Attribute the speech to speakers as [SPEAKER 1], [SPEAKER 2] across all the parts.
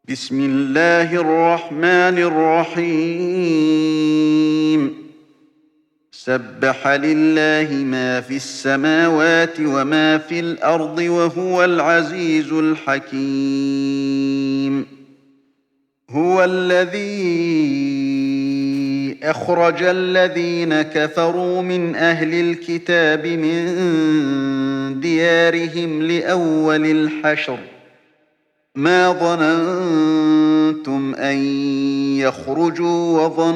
[SPEAKER 1] بسم الله الرحمن الرحيم. سبح لله ما في السماوات وما في الأرض وهو العزيز الحكيم. هو الذي أخرج الذين كفروا من أهل الكتاب من ديارهم لأول الحشر ما ظننتم أن يخرجوا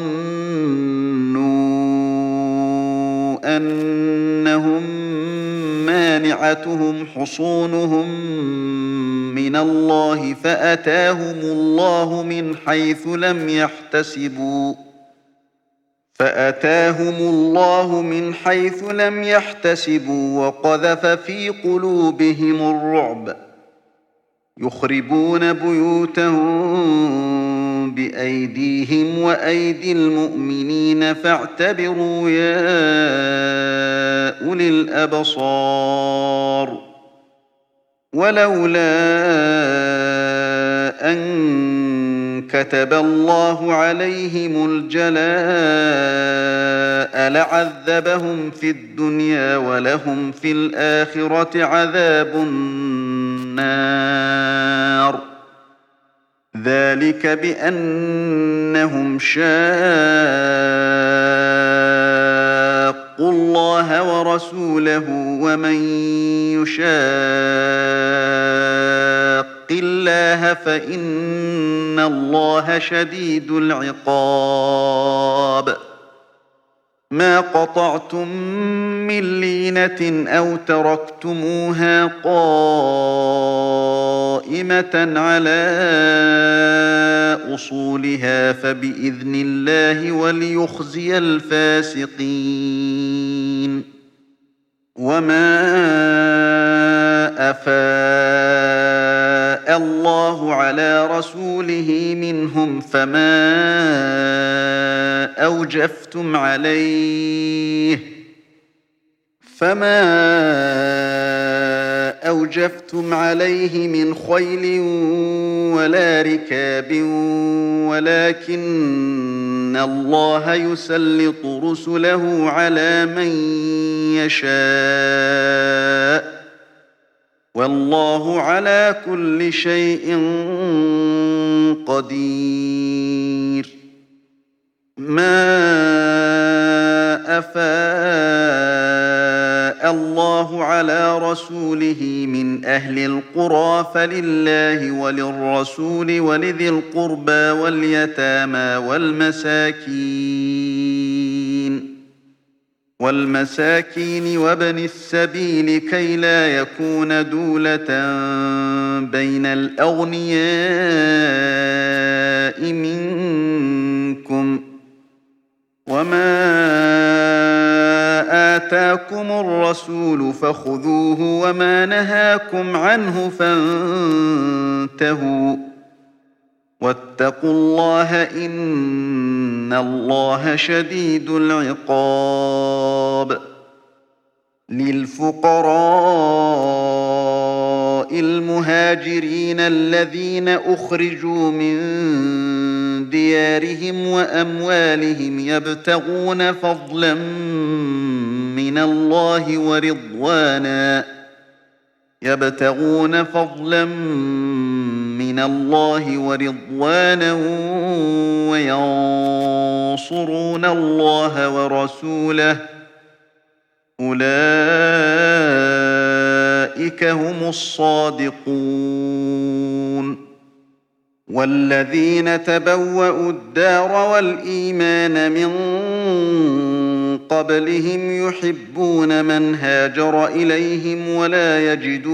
[SPEAKER 1] وظنوا أنهم مانعتهم حصونهم من الله فأتاهم الله من حيث لم يحتسبوا وقذف في قلوبهم الرعب يخربون بيوتهم بأيديهم وأيدي المؤمنين فاعتبروا يا أولي الأبصار. ولولا أن كتب الله عليهم الجلاء لعذبهم في الدنيا ولهم في الآخرة عذاب النار. ذلك بأنهم شاقوا الله ورسوله ومن يشاق الله فإن الله شديد العقاب. ما قطعتم من لينة أو تركتموها قائمة على أصولها فبإذن الله وليخزي الفاسقين. وما أفاء الله على رسوله منهم فما أوجفتم عليه من خيل ولا ركاب ولكن الله يسلط رسله على من يشاء والله على كل شيء قدير. ما أفاء الله على رسوله من أهل القرى فلله وللرسول ولذي القربى واليتامى والمساكين وابن السبيل كي لا يكون دولة بين الأغنياء منكم. وما آتاكم الرسول فخذوه وما نهاكم عنه فانتهوا واتقوا الله إن الله شديد العقاب. للفقراء المهاجرين الذين أخرجوا من ديارهم وأموالهم يبتغون فضلا من الله ورضوانا وينصرون الله ورسوله أولئك هم الصادقون. والذين تبوأوا الدار والإيمان من قبلهم يحبون من هاجر إليهم ولا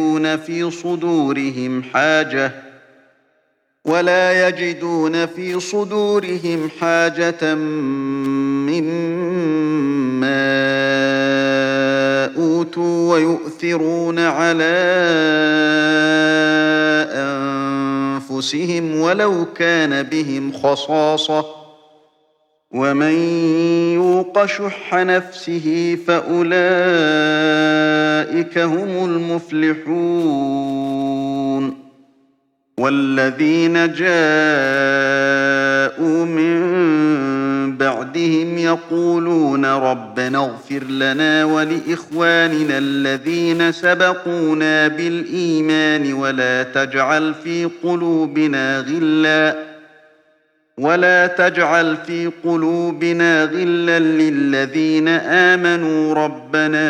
[SPEAKER 1] يجدون في صدورهم حاجة مما أوتوا ويؤثرون على أنفسهم ولو كان بهم خصاصة ومن يوق شح نفسه فأولئك هم المفلحون. والذين جاءوا من بعدهم يقولون ربنا اغفر لنا ولإخواننا الذين سبقونا بالإيمان ولا تجعل في قلوبنا غلا للذين آمنوا ربنا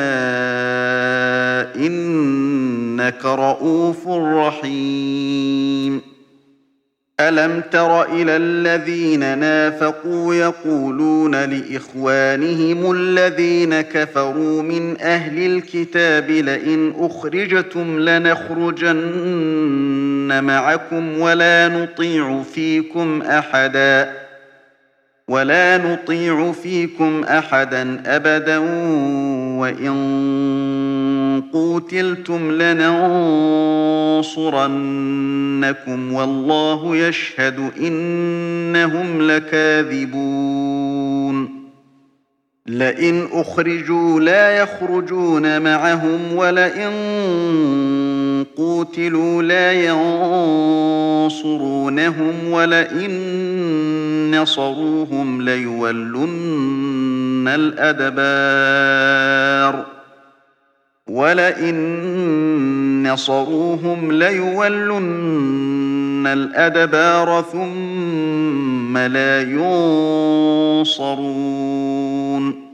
[SPEAKER 1] إنك رءوف رحيم ألم تر إلى الذين نافقوا يقولون لإخوانهم الذين كفروا من أهل الكتاب لئن أخرجتم لنخرجن معكم ولا نطيع فيكم أحدا أبدا وإن قوتلتم لننصرنكم والله يشهد إنهم لكاذبون لئن أخرجوا لا يخرجون معهم ولئن قوتلوا لا ينصرونهم ولئن نصروهم ليولن الأدبار ثم لا ينصرون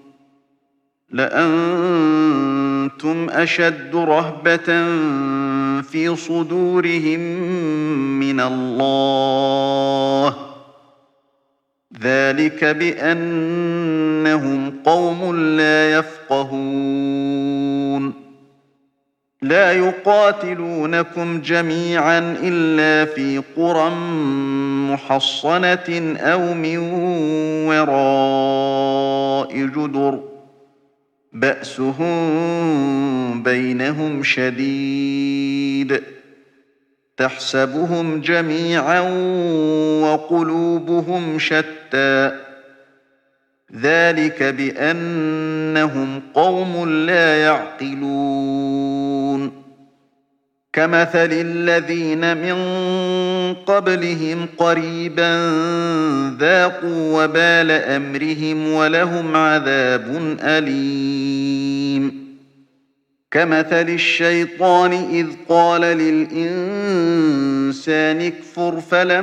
[SPEAKER 1] لأنتم أشد رهبة في صدورهم من الله ذلك بأنهم قوم لا يفقهون لا يقاتلونكم جميعا إلا في قرى محصنة أو من وراء جدر بأسهم بينهم شديد تحسبهم جميعا وقلوبهم شتى ذلك بأنهم قوم لا يعقلون كمثل الذين من قبلهم قريبا ذاقوا وبال أمرهم ولهم عذاب أليم كمثل الشيطان إذ قال للإنسان اكفر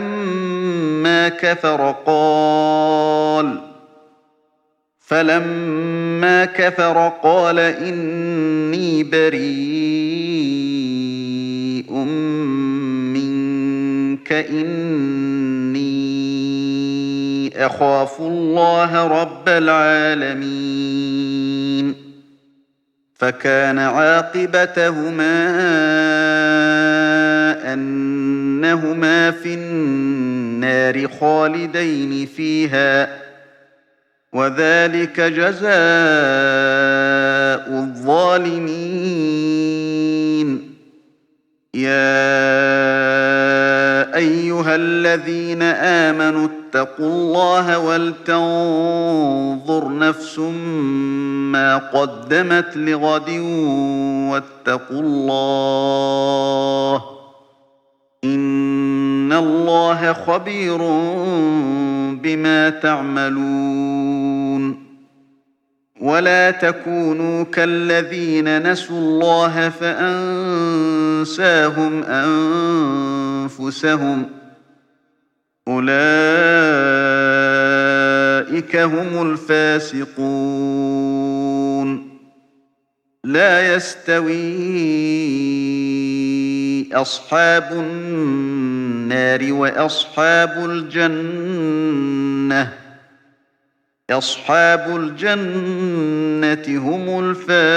[SPEAKER 1] فلما كفر قال إني بريء منك إني أخاف الله رب العالمين فكان عاقبتهما أنهما في النار خالدين فيها وذلك جزاء الظالمين يا أيها الذين آمنوا اتقوا الله ولتنظر نفس ما قدمت لغد واتقوا الله إن الله خبير بما تعملون ولا تكونوا كالذين نسوا الله فأنساهم أنفسهم أولئك هم الفاسقون لا يستوي أصحاب النار وأصحاب الجنة هم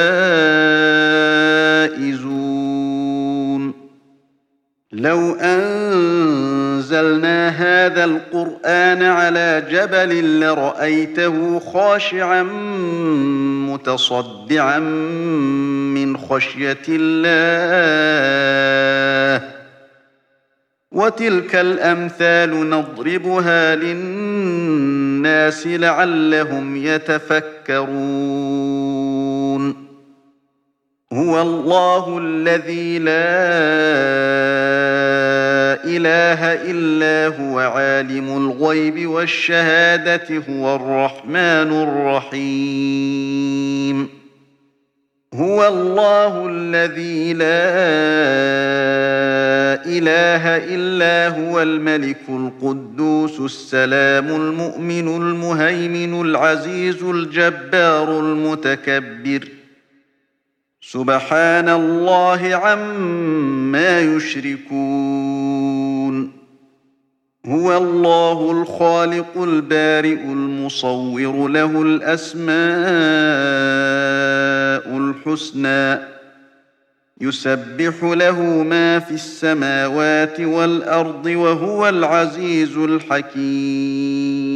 [SPEAKER 1] الفائزون لو أنزلنا هذا القرآن على جبل لرأيته خاشعا متصدعا من خشية الله وتلك الأمثال نضربها للناس لعلهم يتفكرون هو الله الذي لا إله إلا هو عالم الغيب والشهادة هو الرحمن الرحيم هو الله الذي لا إله إلا هو الملك القدوس السلام المؤمن المهيمن العزيز الجبار المتكبر سبحان الله عما يشركون هو الله الخالق البارئ المصور له الأسماء الحسنى يسبح له ما في السماوات والأرض وهو العزيز الحكيم